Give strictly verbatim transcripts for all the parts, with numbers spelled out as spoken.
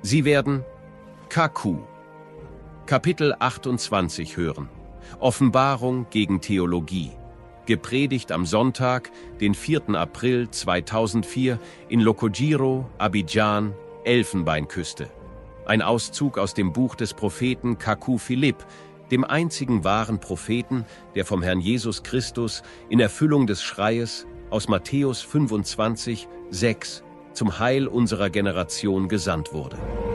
Sie werden K Q, Kapitel achtundzwanzig hören. Offenbarung gegen Theologie. Gepredigt am Sonntag, den vierten April zweitausendvier in Lokojiro, Abidjan, Elfenbeinküste. Ein Auszug aus dem Buch des Propheten K Q Philipp, dem einzigen wahren Propheten, der vom Herrn Jesus Christus in Erfüllung des Schreies aus Matthäus fünfundzwanzig, sechs zum Heil unserer Generation gesandt wurde.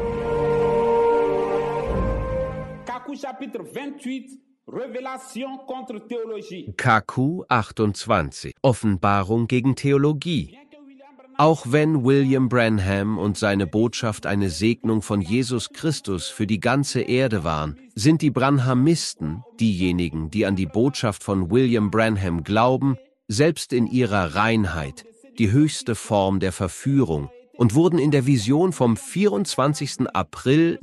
K Q achtundzwanzig. Offenbarung gegen Theologie. Auch wenn William Branham und seine Botschaft eine Segnung von Jesus Christus für die ganze Erde waren, sind die Branhamisten, diejenigen, die an die Botschaft von William Branham glauben, selbst in ihrer Reinheit, die höchste Form der Verführung und wurden in der Vision vom vierundzwanzigsten April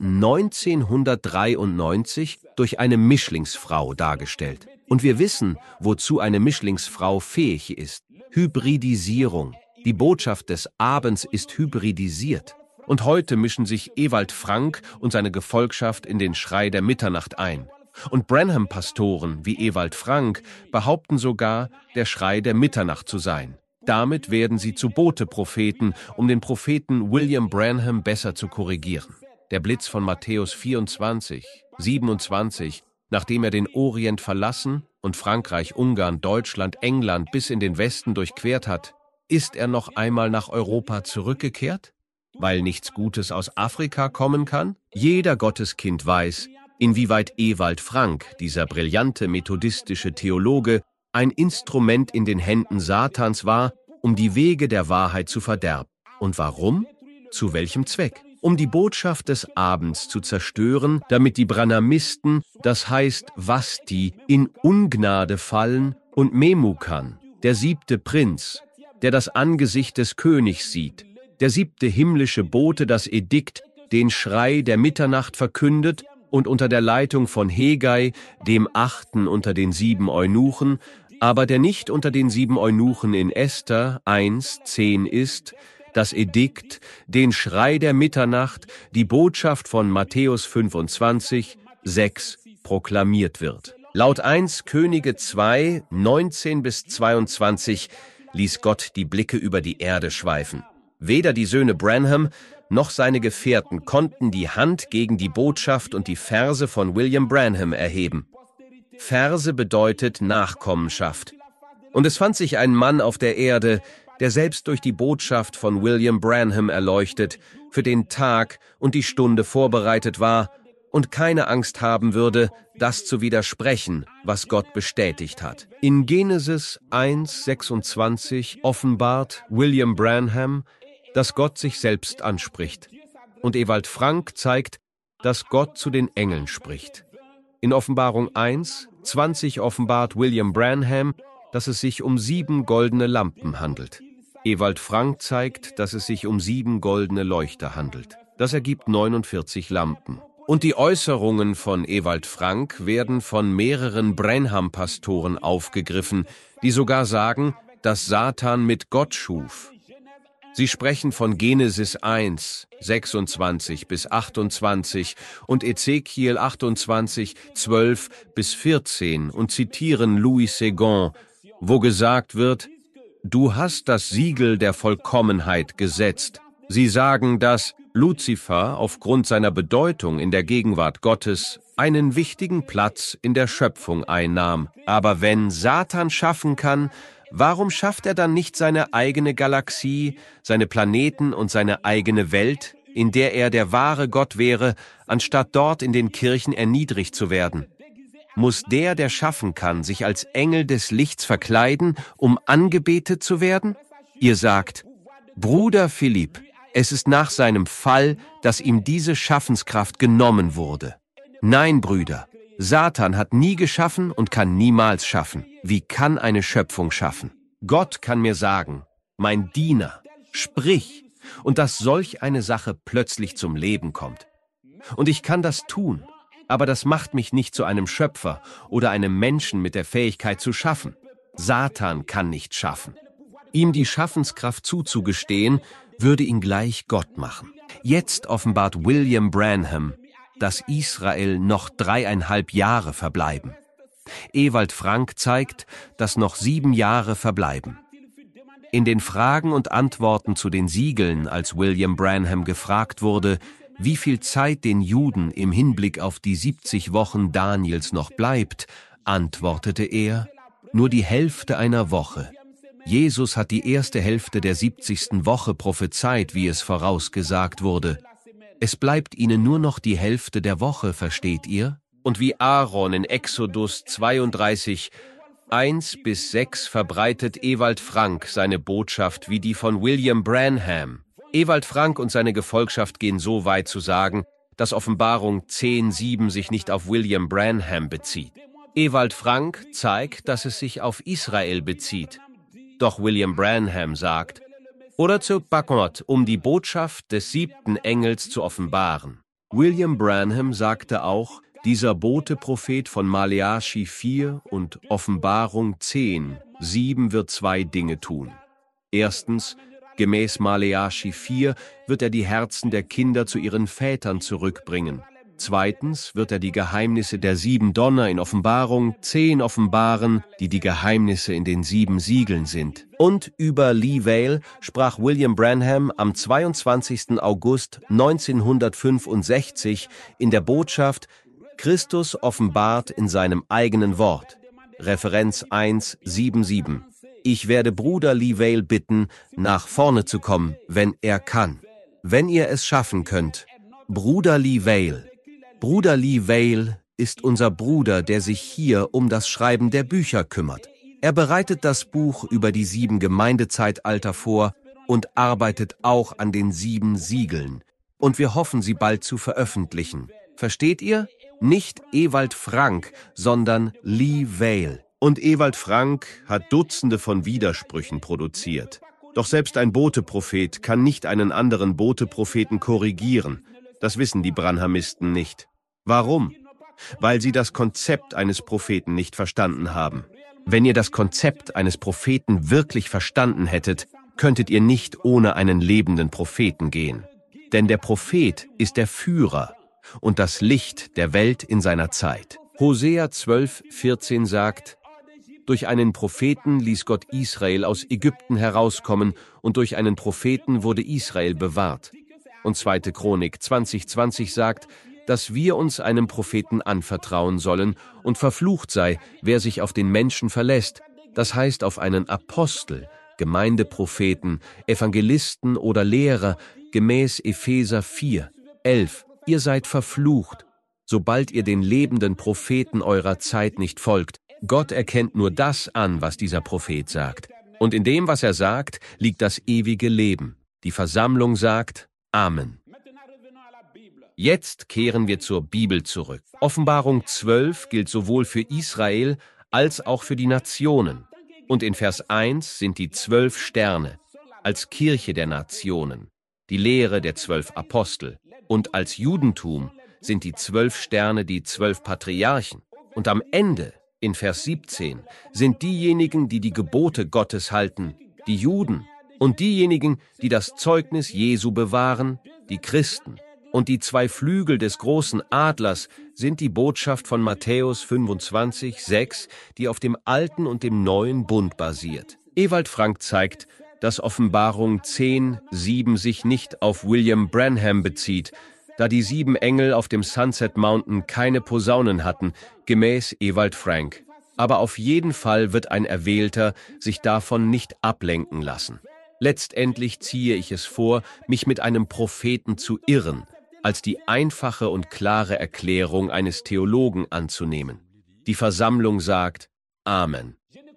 neunzehnhundertdreiundneunzig durch eine Mischlingsfrau dargestellt. Und wir wissen, wozu eine Mischlingsfrau fähig ist: Hybridisierung. Die Botschaft des Abends ist hybridisiert. Und heute mischen sich Ewald Frank und seine Gefolgschaft in den Schrei der Mitternacht ein. Und Branham-Pastoren wie Ewald Frank behaupten sogar, der Schrei der Mitternacht zu sein. Damit werden sie zu Bote-Propheten, um den Propheten William Branham besser zu korrigieren. Der Blitz von Matthäus vierundzwanzig, siebenundzwanzig, nachdem er den Orient verlassen und Frankreich, Ungarn, Deutschland, England bis in den Westen durchquert hat, ist er noch einmal nach Europa zurückgekehrt? Weil nichts Gutes aus Afrika kommen kann? Jeder Gotteskind weiß, inwieweit Ewald Frank, dieser brillante methodistische Theologe, ein Instrument in den Händen Satans war, um die Wege der Wahrheit zu verderben. Und warum? Zu welchem Zweck? Um die Botschaft des Abends zu zerstören, damit die Branhamisten, das heißt Vasti, in Ungnade fallen und Memucan, der siebte Prinz, der das Angesicht des Königs sieht, der siebte himmlische Bote das Edikt, den Schrei der Mitternacht verkündet und unter der Leitung von Hegai, dem achten unter den sieben Eunuchen, aber der nicht unter den sieben Eunuchen in Esther eins, zehn ist, das Edikt, den Schrei der Mitternacht, die Botschaft von Matthäus fünfundzwanzig, sechs proklamiert wird. Laut eins Könige zwei, neunzehn bis zweiundzwanzig ließ Gott die Blicke über die Erde schweifen. Weder die Söhne Branham noch seine Gefährten konnten die Hand gegen die Botschaft und die Verse von William Branham erheben. Verse bedeutet Nachkommenschaft. Und es fand sich ein Mann auf der Erde, der selbst durch die Botschaft von William Branham erleuchtet, für den Tag und die Stunde vorbereitet war und keine Angst haben würde, das zu widersprechen, was Gott bestätigt hat. In Genesis eins, sechsundzwanzig offenbart William Branham, dass Gott sich selbst anspricht. Und Ewald Frank zeigt, dass Gott zu den Engeln spricht. In Offenbarung eins, zwanzig offenbart William Branham, dass es sich um sieben goldene Lampen handelt. Ewald Frank zeigt, dass es sich um sieben goldene Leuchter handelt. Das ergibt neunundvierzig Lampen. Und die Äußerungen von Ewald Frank werden von mehreren Branham-Pastoren aufgegriffen, die sogar sagen, dass Satan mit Gott schuf. Sie sprechen von Genesis eins, sechsundzwanzig bis achtundzwanzig und Ezekiel achtundzwanzig, zwölf bis vierzehn und zitieren Louis Segond, wo gesagt wird: Du hast das Siegel der Vollkommenheit gesetzt. Sie sagen, dass Luzifer aufgrund seiner Bedeutung in der Gegenwart Gottes einen wichtigen Platz in der Schöpfung einnahm. Aber wenn Satan schaffen kann, warum schafft er dann nicht seine eigene Galaxie, seine Planeten und seine eigene Welt, in der er der wahre Gott wäre, anstatt dort in den Kirchen erniedrigt zu werden? Muss der, der schaffen kann, sich als Engel des Lichts verkleiden, um angebetet zu werden? Ihr sagt: Bruder Philipp, es ist nach seinem Fall, dass ihm diese Schaffenskraft genommen wurde. Nein, Brüder, Satan hat nie geschaffen und kann niemals schaffen. Wie kann eine Schöpfung schaffen? Gott kann mir sagen: Mein Diener, sprich, und dass solch eine Sache plötzlich zum Leben kommt. Und ich kann das tun, aber das macht mich nicht zu einem Schöpfer oder einem Menschen mit der Fähigkeit zu schaffen. Satan kann nicht schaffen. Ihm die Schaffenskraft zuzugestehen, würde ihn gleich Gott machen. Jetzt offenbart William Branham, dass Israel noch dreieinhalb Jahre verbleiben. Ewald Frank zeigt, dass noch sieben Jahre verbleiben. In den Fragen und Antworten zu den Siegeln, als William Branham gefragt wurde, wie viel Zeit den Juden im Hinblick auf die siebzig Wochen Daniels noch bleibt, antwortete er, nur die Hälfte einer Woche. Jesus hat die erste Hälfte der siebzigsten Woche prophezeit, wie es vorausgesagt wurde. Es bleibt ihnen nur noch die Hälfte der Woche, versteht ihr? Und wie Aaron in Exodus zweiunddreißig, eins bis sechs verbreitet Ewald Frank seine Botschaft wie die von William Branham. Ewald Frank und seine Gefolgschaft gehen so weit zu sagen, dass Offenbarung zehn sieben sich nicht auf William Branham bezieht. Ewald Frank zeigt, dass es sich auf Israel bezieht. Doch William Branham sagt, oder zu Bakmot, um die Botschaft des siebten Engels zu offenbaren. William Branham sagte auch, dieser Bote-Prophet von Maleachi vier und Offenbarung zehn sieben wird zwei Dinge tun. Erstens, gemäß Maleachi vier wird er die Herzen der Kinder zu ihren Vätern zurückbringen. Zweitens wird er die Geheimnisse der sieben Donner in Offenbarung zehn offenbaren, die die Geheimnisse in den sieben Siegeln sind. Und über Lee Vale sprach William Branham am zweiundzwanzigsten August neunzehnhundertfünfundsechzig in der Botschaft Christus offenbart in seinem eigenen Wort. Referenz eins sieben sieben. Ich werde Bruder Lee Vale bitten, nach vorne zu kommen, wenn er kann. Wenn ihr es schaffen könnt. Bruder Lee Vale. Bruder Lee Vale ist unser Bruder, der sich hier um das Schreiben der Bücher kümmert. Er bereitet das Buch über die sieben Gemeindezeitalter vor und arbeitet auch an den sieben Siegeln. Und wir hoffen, sie bald zu veröffentlichen. Versteht ihr? Nicht Ewald Frank, sondern Lee Vale. Und Ewald Frank hat Dutzende von Widersprüchen produziert. Doch selbst ein Bote-Prophet kann nicht einen anderen Bote-Propheten korrigieren. Das wissen die Branhamisten nicht. Warum? Weil sie das Konzept eines Propheten nicht verstanden haben. Wenn ihr das Konzept eines Propheten wirklich verstanden hättet, könntet ihr nicht ohne einen lebenden Propheten gehen. Denn der Prophet ist der Führer und das Licht der Welt in seiner Zeit. Hosea zwölf vierzehn sagt, durch einen Propheten ließ Gott Israel aus Ägypten herauskommen und durch einen Propheten wurde Israel bewahrt. Und zweite Chronik zwanzig zwanzig sagt, dass wir uns einem Propheten anvertrauen sollen und verflucht sei, wer sich auf den Menschen verlässt, das heißt auf einen Apostel, Gemeindepropheten, Evangelisten oder Lehrer, gemäß Epheser vier elf. Ihr seid verflucht, sobald ihr den lebenden Propheten eurer Zeit nicht folgt. Gott erkennt nur das an, was dieser Prophet sagt. Und in dem, was er sagt, liegt das ewige Leben. Die Versammlung sagt Amen. Jetzt kehren wir zur Bibel zurück. Offenbarung zwölf gilt sowohl für Israel als auch für die Nationen. Und in Vers eins sind die zwölf Sterne als Kirche der Nationen, die Lehre der zwölf Apostel. Und als Judentum sind die zwölf Sterne die zwölf Patriarchen. Und am Ende, in Vers siebzehn, sind diejenigen, die die Gebote Gottes halten, die Juden. Und diejenigen, die das Zeugnis Jesu bewahren, die Christen. Und die zwei Flügel des großen Adlers sind die Botschaft von Matthäus fünfundzwanzig sechs, die auf dem alten und dem neuen Bund basiert. Ewald Frank zeigt, dass Offenbarung zehn sieben sich nicht auf William Branham bezieht, da die sieben Engel auf dem Sunset Mountain keine Posaunen hatten, gemäß Ewald Frank. Aber auf jeden Fall wird ein Erwählter sich davon nicht ablenken lassen. Letztendlich ziehe ich es vor, mich mit einem Propheten zu irren, als die einfache und klare Erklärung eines Theologen anzunehmen. Die Versammlung sagt Amen.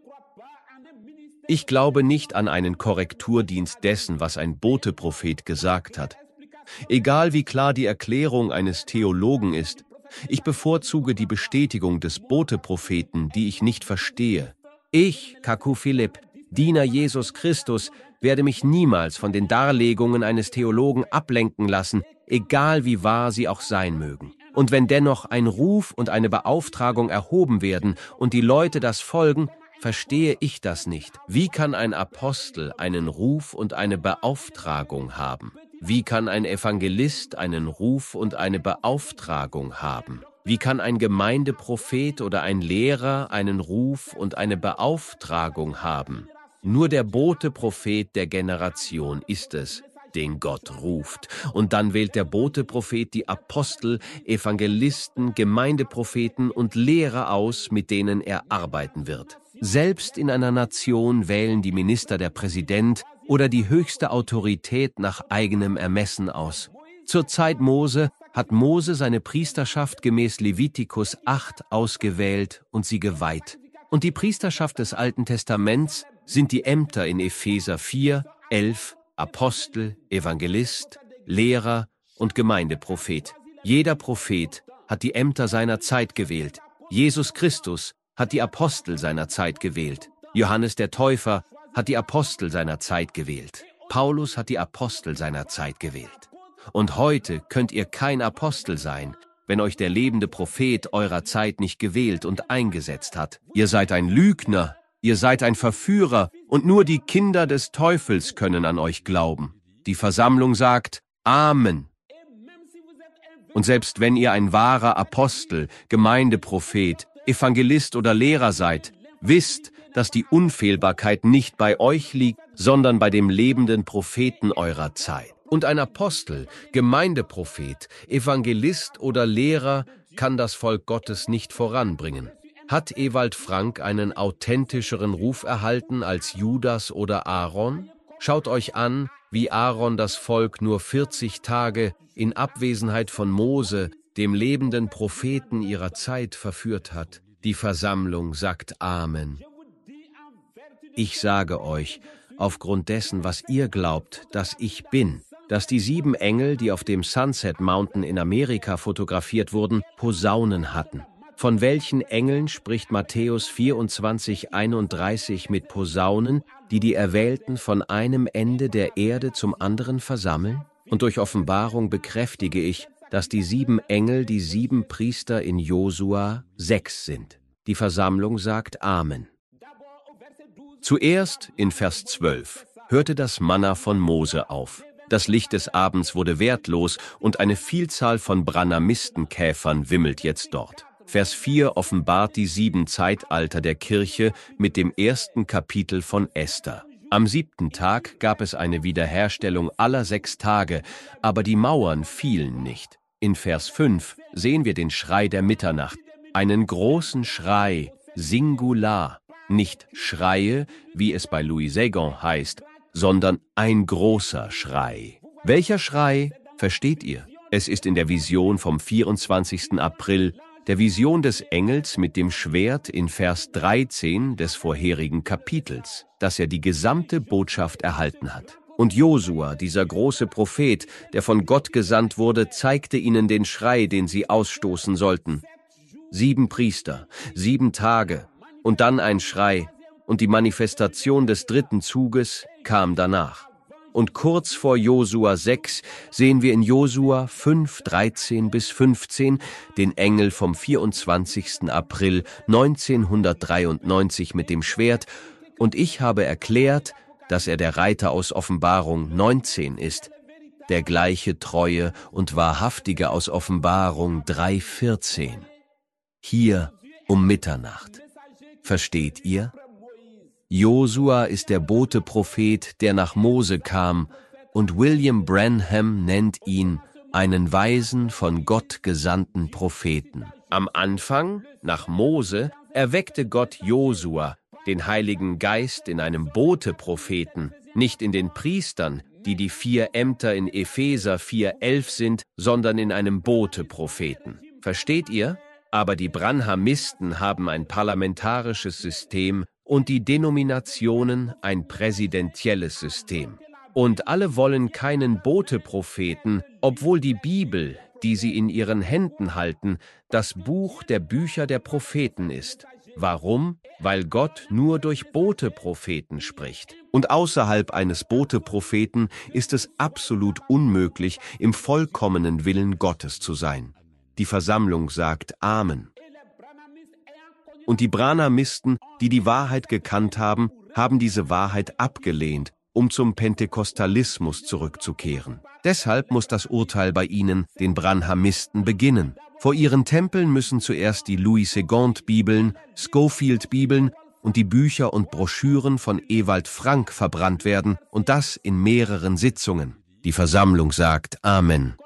Ich glaube nicht an einen Korrekturdienst dessen, was ein Bote-Prophet gesagt hat. Egal wie klar die Erklärung eines Theologen ist, ich bevorzuge die Bestätigung des Bote-Propheten, die ich nicht verstehe. Ich, Kaku Philipp, Diener Jesus Christus, werde mich niemals von den Darlegungen eines Theologen ablenken lassen, egal wie wahr sie auch sein mögen. Und wenn dennoch ein Ruf und eine Beauftragung erhoben werden und die Leute das folgen, verstehe ich das nicht. Wie kann ein Apostel einen Ruf und eine Beauftragung haben? Wie kann ein Evangelist einen Ruf und eine Beauftragung haben? Wie kann ein Gemeindeprophet oder ein Lehrer einen Ruf und eine Beauftragung haben? Nur der Bote-Prophet der Generation ist es, den Gott ruft. Und dann wählt der Bote-Prophet die Apostel, Evangelisten, Gemeindepropheten und Lehrer aus, mit denen er arbeiten wird. Selbst in einer Nation wählen die Minister der Präsident oder die höchste Autorität nach eigenem Ermessen aus. Zur Zeit Mose hat Mose seine Priesterschaft gemäß Levitikus acht ausgewählt und sie geweiht. Und die Priesterschaft des Alten Testaments sind die Ämter in Epheser vier, elf, Apostel, Evangelist, Lehrer und Gemeindeprophet. Jeder Prophet hat die Ämter seiner Zeit gewählt. Jesus Christus hat die Apostel seiner Zeit gewählt. Johannes der Täufer hat die Apostel seiner Zeit gewählt. Paulus hat die Apostel seiner Zeit gewählt. Und heute könnt ihr kein Apostel sein, wenn euch der lebende Prophet eurer Zeit nicht gewählt und eingesetzt hat. Ihr seid ein Lügner, ihr seid ein Verführer, und nur die Kinder des Teufels können an euch glauben. Die Versammlung sagt Amen. Und selbst wenn ihr ein wahrer Apostel, Gemeindeprophet, Evangelist oder Lehrer seid, wisst, dass die Unfehlbarkeit nicht bei euch liegt, sondern bei dem lebenden Propheten eurer Zeit. Und ein Apostel, Gemeindeprophet, Evangelist oder Lehrer kann das Volk Gottes nicht voranbringen. Hat Ewald Frank einen authentischeren Ruf erhalten als Judas oder Aaron? Schaut euch an, wie Aaron das Volk nur vierzig Tage in Abwesenheit von Mose, dem lebenden Propheten ihrer Zeit, verführt hat. Die Versammlung sagt Amen. Ich sage euch, aufgrund dessen, was ihr glaubt, dass ich bin, dass die sieben Engel, die auf dem Sunset Mountain in Amerika fotografiert wurden, Posaunen hatten. Von welchen Engeln spricht Matthäus vierundzwanzig, einunddreißig mit Posaunen, die die Erwählten von einem Ende der Erde zum anderen versammeln? Und durch Offenbarung bekräftige ich, dass die sieben Engel die sieben Priester in Josua sechs sind. Die Versammlung sagt Amen. Zuerst, in Vers zwölf, hörte das Manna von Mose auf. Das Licht des Abends wurde wertlos und eine Vielzahl von Branamistenkäfern wimmelt jetzt dort. Vers vier offenbart die sieben Zeitalter der Kirche mit dem ersten Kapitel von Esther. Am siebten Tag gab es eine Wiederherstellung aller sechs Tage, aber die Mauern fielen nicht. In Vers fünf sehen wir den Schrei der Mitternacht, einen großen Schrei, Singular, nicht Schreie, wie es bei Louis Segond heißt, sondern ein großer Schrei. Welcher Schrei, versteht ihr? Es ist in der Vision vom vierundzwanzigsten April, der Vision des Engels mit dem Schwert in Vers dreizehn des vorherigen Kapitels, dass er die gesamte Botschaft erhalten hat. Und Josua, dieser große Prophet, der von Gott gesandt wurde, zeigte ihnen den Schrei, den sie ausstoßen sollten. Sieben Priester, sieben Tage und dann ein Schrei, und die Manifestation des dritten Zuges kam danach. Und kurz vor Josua sechs sehen wir in Josua fünf, dreizehn bis fünfzehn den Engel vom vierundzwanzigsten April neunzehnhundertdreiundneunzig mit dem Schwert, und ich habe erklärt, dass er der Reiter aus Offenbarung neunzehn ist, der gleiche treue und wahrhaftige aus Offenbarung drei vierzehn. Hier um Mitternacht. Versteht ihr? Josua ist der Bote-Prophet, der nach Mose kam, und William Branham nennt ihn einen weisen, von Gott gesandten Propheten. Am Anfang, nach Mose, erweckte Gott Josua, den Heiligen Geist, in einem Bote-Propheten, nicht in den Priestern, die die vier Ämter in Epheser vier elf sind, sondern in einem Bote-Propheten. Versteht ihr? Aber die Branhamisten haben ein parlamentarisches System und die Denominationen ein präsidentielles System. Und alle wollen keinen Bote-Propheten, obwohl die Bibel, die sie in ihren Händen halten, das Buch der Bücher der Propheten ist. Warum? Weil Gott nur durch Bote-Propheten spricht. Und außerhalb eines Bote-Propheten ist es absolut unmöglich, im vollkommenen Willen Gottes zu sein. Die Versammlung sagt Amen. Und die Branhamisten, die die Wahrheit gekannt haben, haben diese Wahrheit abgelehnt um zum Pentekostalismus zurückzukehren. Deshalb muss das Urteil bei ihnen, den Branhamisten, beginnen. Vor ihren Tempeln müssen zuerst die Louis-Segond-Bibeln, Scofield-Bibeln und die Bücher und Broschüren von Ewald Frank verbrannt werden, und das in mehreren Sitzungen. Die Versammlung sagt Amen.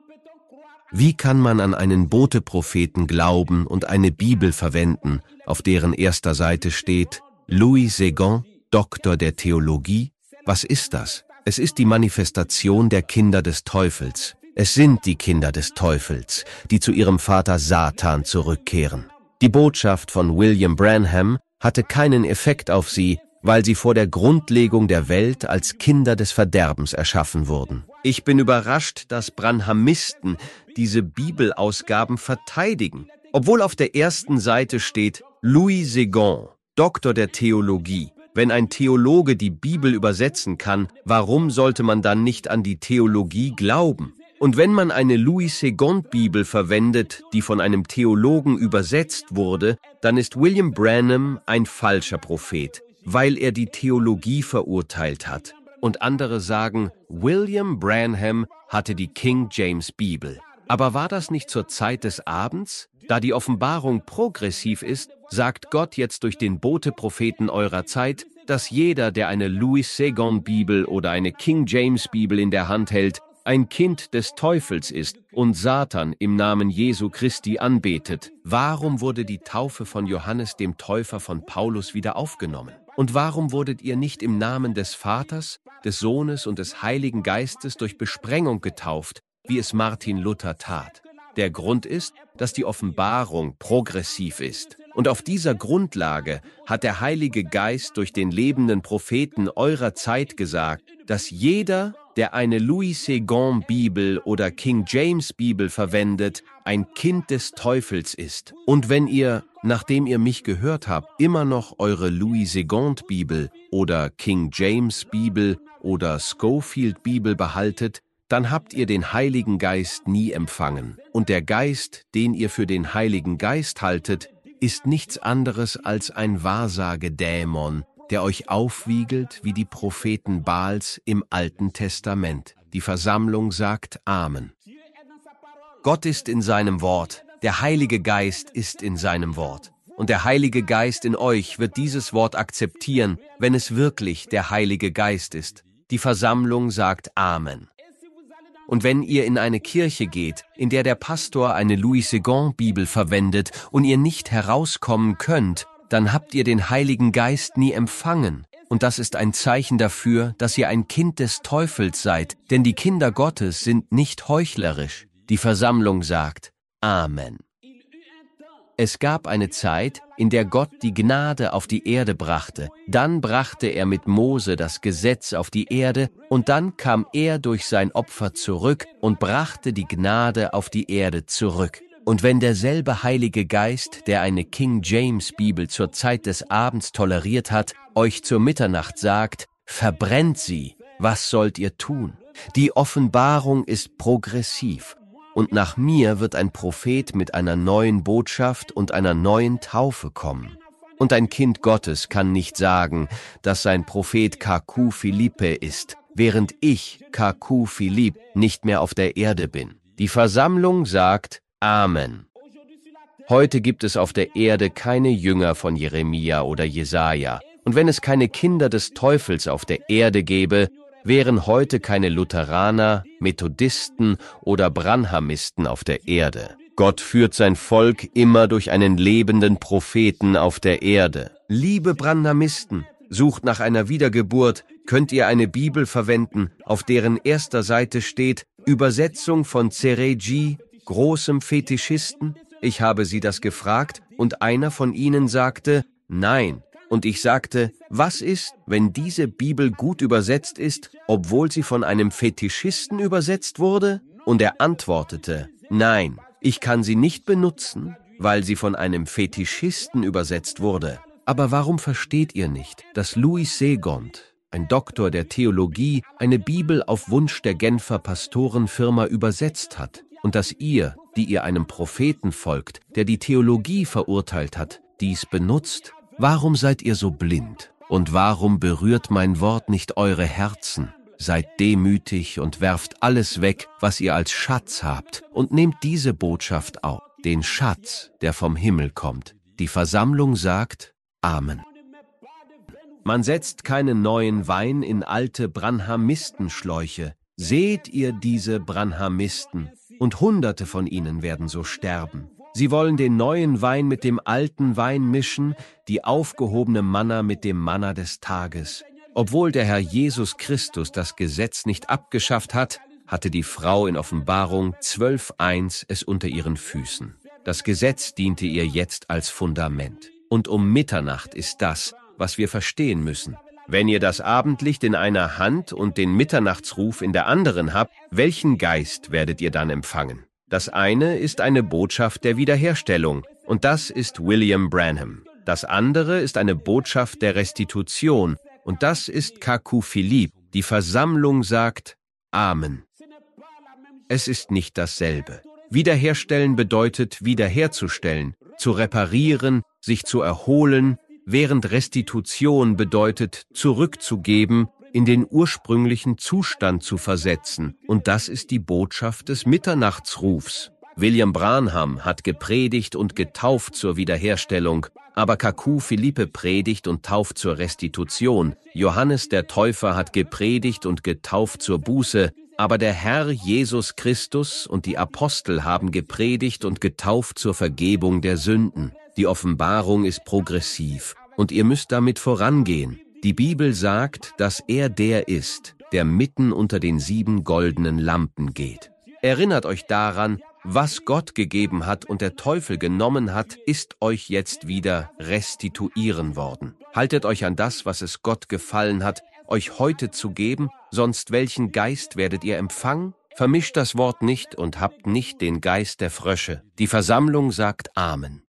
Wie kann man an einen Bote-Propheten glauben und eine Bibel verwenden, auf deren erster Seite steht Louis Segond, Doktor der Theologie? Was ist das? Es ist die Manifestation der Kinder des Teufels. Es sind die Kinder des Teufels, die zu ihrem Vater Satan zurückkehren. Die Botschaft von William Branham hatte keinen Effekt auf sie, weil sie vor der Grundlegung der Welt als Kinder des Verderbens erschaffen wurden. Ich bin überrascht, dass Branhamisten diese Bibelausgaben verteidigen, obwohl auf der ersten Seite steht Louis Segond, Doktor der Theologie. Wenn ein Theologe die Bibel übersetzen kann, warum sollte man dann nicht an die Theologie glauben? Und wenn man eine Louis-Segond-Bibel verwendet, die von einem Theologen übersetzt wurde, dann ist William Branham ein falscher Prophet, weil er die Theologie verurteilt hat. Und andere sagen, William Branham hatte die King James Bibel. Aber war das nicht zur Zeit des Abends? Da die Offenbarung progressiv ist, sagt Gott jetzt durch den Bote-Propheten eurer Zeit, dass jeder, der eine Louis-Segond-Bibel oder eine King James Bibel in der Hand hält, ein Kind des Teufels ist und Satan im Namen Jesu Christi anbetet. Warum wurde die Taufe von Johannes dem Täufer von Paulus wieder aufgenommen? Und warum wurdet ihr nicht im Namen des Vaters, des Sohnes und des Heiligen Geistes durch Besprengung getauft, wie es Martin Luther tat? Der Grund ist, dass die Offenbarung progressiv ist. Und auf dieser Grundlage hat der Heilige Geist durch den lebenden Propheten eurer Zeit gesagt, dass jeder, der eine Louis-Segond-Bibel oder King James-Bibel verwendet, ein Kind des Teufels ist. Und wenn ihr, nachdem ihr mich gehört habt, immer noch eure Louis-Segond-Bibel oder King James-Bibel oder Scofield-Bibel behaltet, dann habt ihr den Heiligen Geist nie empfangen. Und der Geist, den ihr für den Heiligen Geist haltet, ist nichts anderes als ein Wahrsagedämon, der euch aufwiegelt wie die Propheten Baals im Alten Testament. Die Versammlung sagt Amen. Gott ist in seinem Wort, der Heilige Geist ist in seinem Wort. Und der Heilige Geist in euch wird dieses Wort akzeptieren, wenn es wirklich der Heilige Geist ist. Die Versammlung sagt Amen. Und wenn ihr in eine Kirche geht, in der der Pastor eine Louis-Segond-Bibel verwendet und ihr nicht herauskommen könnt, dann habt ihr den Heiligen Geist nie empfangen. Und das ist ein Zeichen dafür, dass ihr ein Kind des Teufels seid, denn die Kinder Gottes sind nicht heuchlerisch. Die Versammlung sagt Amen. Es gab eine Zeit, in der Gott die Gnade auf die Erde brachte. Dann brachte er mit Mose das Gesetz auf die Erde und dann kam er durch sein Opfer zurück und brachte die Gnade auf die Erde zurück. Und wenn derselbe Heilige Geist, der eine King James Bibel zur Zeit des Abends toleriert hat, euch zur Mitternacht sagt, verbrennt sie, was sollt ihr tun? Die Offenbarung ist progressiv. Und nach mir wird ein Prophet mit einer neuen Botschaft und einer neuen Taufe kommen. Und ein Kind Gottes kann nicht sagen, dass sein Prophet K Q Philippe ist, während ich, K Q Philippe, nicht mehr auf der Erde bin. Die Versammlung sagt Amen. Heute gibt es auf der Erde keine Jünger von Jeremia oder Jesaja. Und wenn es keine Kinder des Teufels auf der Erde gäbe, wären heute keine Lutheraner, Methodisten oder Branhamisten auf der Erde. Gott führt sein Volk immer durch einen lebenden Propheten auf der Erde. Liebe Branhamisten, sucht nach einer Wiedergeburt, könnt ihr eine Bibel verwenden, auf deren erster Seite steht Übersetzung von Cereji, großem Fetischisten? Ich habe sie das gefragt und einer von ihnen sagte, nein. Und ich sagte, was ist, wenn diese Bibel gut übersetzt ist, obwohl sie von einem Fetischisten übersetzt wurde? Und er antwortete, nein, ich kann sie nicht benutzen, weil sie von einem Fetischisten übersetzt wurde. Aber warum versteht ihr nicht, dass Louis Segond, ein Doktor der Theologie, eine Bibel auf Wunsch der Genfer Pastorenfirma übersetzt hat und dass ihr, die ihr einem Propheten folgt, der die Theologie verurteilt hat, dies benutzt? Warum seid ihr so blind? Und warum berührt mein Wort nicht eure Herzen? Seid demütig und werft alles weg, was ihr als Schatz habt, und nehmt diese Botschaft auf, den Schatz, der vom Himmel kommt. Die Versammlung sagt Amen. Man setzt keinen neuen Wein in alte Branhamistenschläuche. Seht ihr diese Branhamisten? Und Hunderte von ihnen werden so sterben. Sie wollen den neuen Wein mit dem alten Wein mischen, die aufgehobene Manna mit dem Manna des Tages. Obwohl der Herr Jesus Christus das Gesetz nicht abgeschafft hat, hatte die Frau in Offenbarung zwölf eins es unter ihren Füßen. Das Gesetz diente ihr jetzt als Fundament. Und um Mitternacht ist das, was wir verstehen müssen. Wenn ihr das Abendlicht in einer Hand und den Mitternachtsruf in der anderen habt, welchen Geist werdet ihr dann empfangen? Das eine ist eine Botschaft der Wiederherstellung, und das ist William Branham. Das andere ist eine Botschaft der Restitution, und das ist Kaku Philipp. Die Versammlung sagt Amen. Es ist nicht dasselbe. Wiederherstellen bedeutet wiederherzustellen, zu reparieren, sich zu erholen, während Restitution bedeutet zurückzugeben, in den ursprünglichen Zustand zu versetzen. Und das ist die Botschaft des Mitternachtsrufs. William Branham hat gepredigt und getauft zur Wiederherstellung, aber Kaku Philippe predigt und tauft zur Restitution. Johannes der Täufer hat gepredigt und getauft zur Buße, aber der Herr Jesus Christus und die Apostel haben gepredigt und getauft zur Vergebung der Sünden. Die Offenbarung ist progressiv, und ihr müsst damit vorangehen. Die Bibel sagt, dass er der ist, der mitten unter den sieben goldenen Lampen geht. Erinnert euch daran, was Gott gegeben hat und der Teufel genommen hat, ist euch jetzt wieder restituieren worden. Haltet euch an das, was es Gott gefallen hat, euch heute zu geben, sonst welchen Geist werdet ihr empfangen? Vermischt das Wort nicht und habt nicht den Geist der Frösche. Die Versammlung sagt Amen.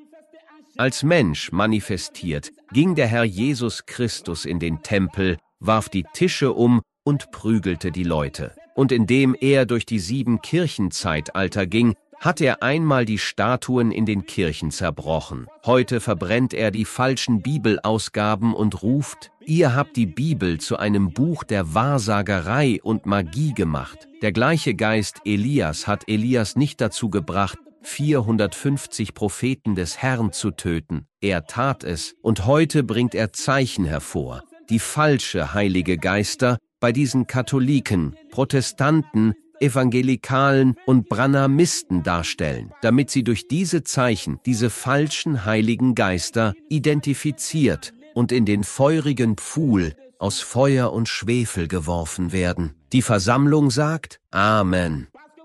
Als Mensch manifestiert, ging der Herr Jesus Christus in den Tempel, warf die Tische um und prügelte die Leute. Und indem er durch die sieben Kirchenzeitalter ging, hat er einmal die Statuen in den Kirchen zerbrochen. Heute verbrennt er die falschen Bibelausgaben und ruft, ihr habt die Bibel zu einem Buch der Wahrsagerei und Magie gemacht. Der gleiche Geist Elias hat Elias nicht dazu gebracht, vierhundertfünfzig Propheten des Herrn zu töten. Er tat es, und heute bringt er Zeichen hervor, die falsche Heilige Geister bei diesen Katholiken, Protestanten, Evangelikalen und Branhamisten darstellen, damit sie durch diese Zeichen, diese falschen heiligen Geister, identifiziert und in den feurigen Pfuhl aus Feuer und Schwefel geworfen werden. Die Versammlung sagt Amen.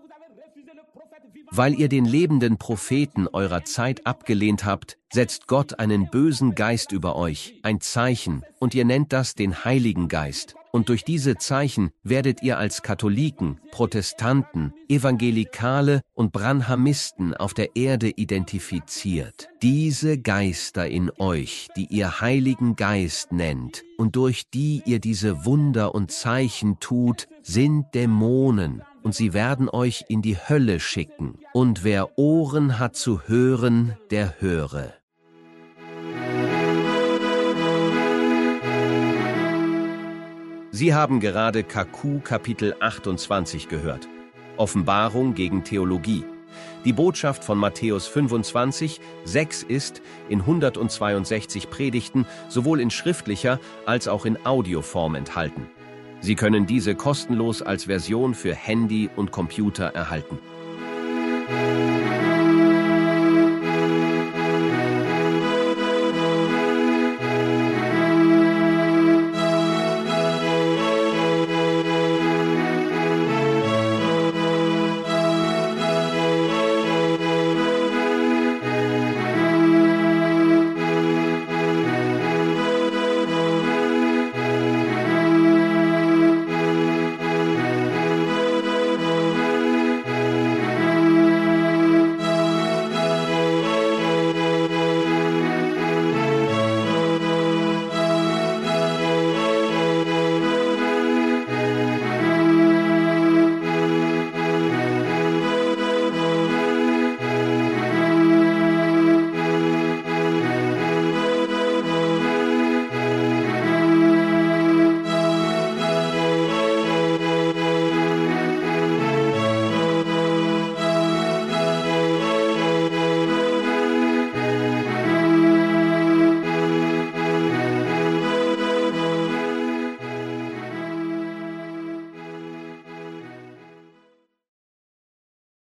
Weil ihr den lebenden Propheten eurer Zeit abgelehnt habt, setzt Gott einen bösen Geist über euch, ein Zeichen, und ihr nennt das den Heiligen Geist. Und durch diese Zeichen werdet ihr als Katholiken, Protestanten, Evangelikale und Branhamisten auf der Erde identifiziert. Diese Geister in euch, die ihr Heiligen Geist nennt und durch die ihr diese Wunder und Zeichen tut, sind Dämonen. Und sie werden euch in die Hölle schicken. Und wer Ohren hat zu hören, der höre. Sie haben gerade Kaku Kapitel achtundzwanzig gehört. Offenbarung gegen Theologie. Die Botschaft von Matthäus fünfundzwanzig, sechs ist in hundertzweiundsechzig Predigten sowohl in schriftlicher als auch in Audioform enthalten. Sie können diese kostenlos als Version für Handy und Computer erhalten.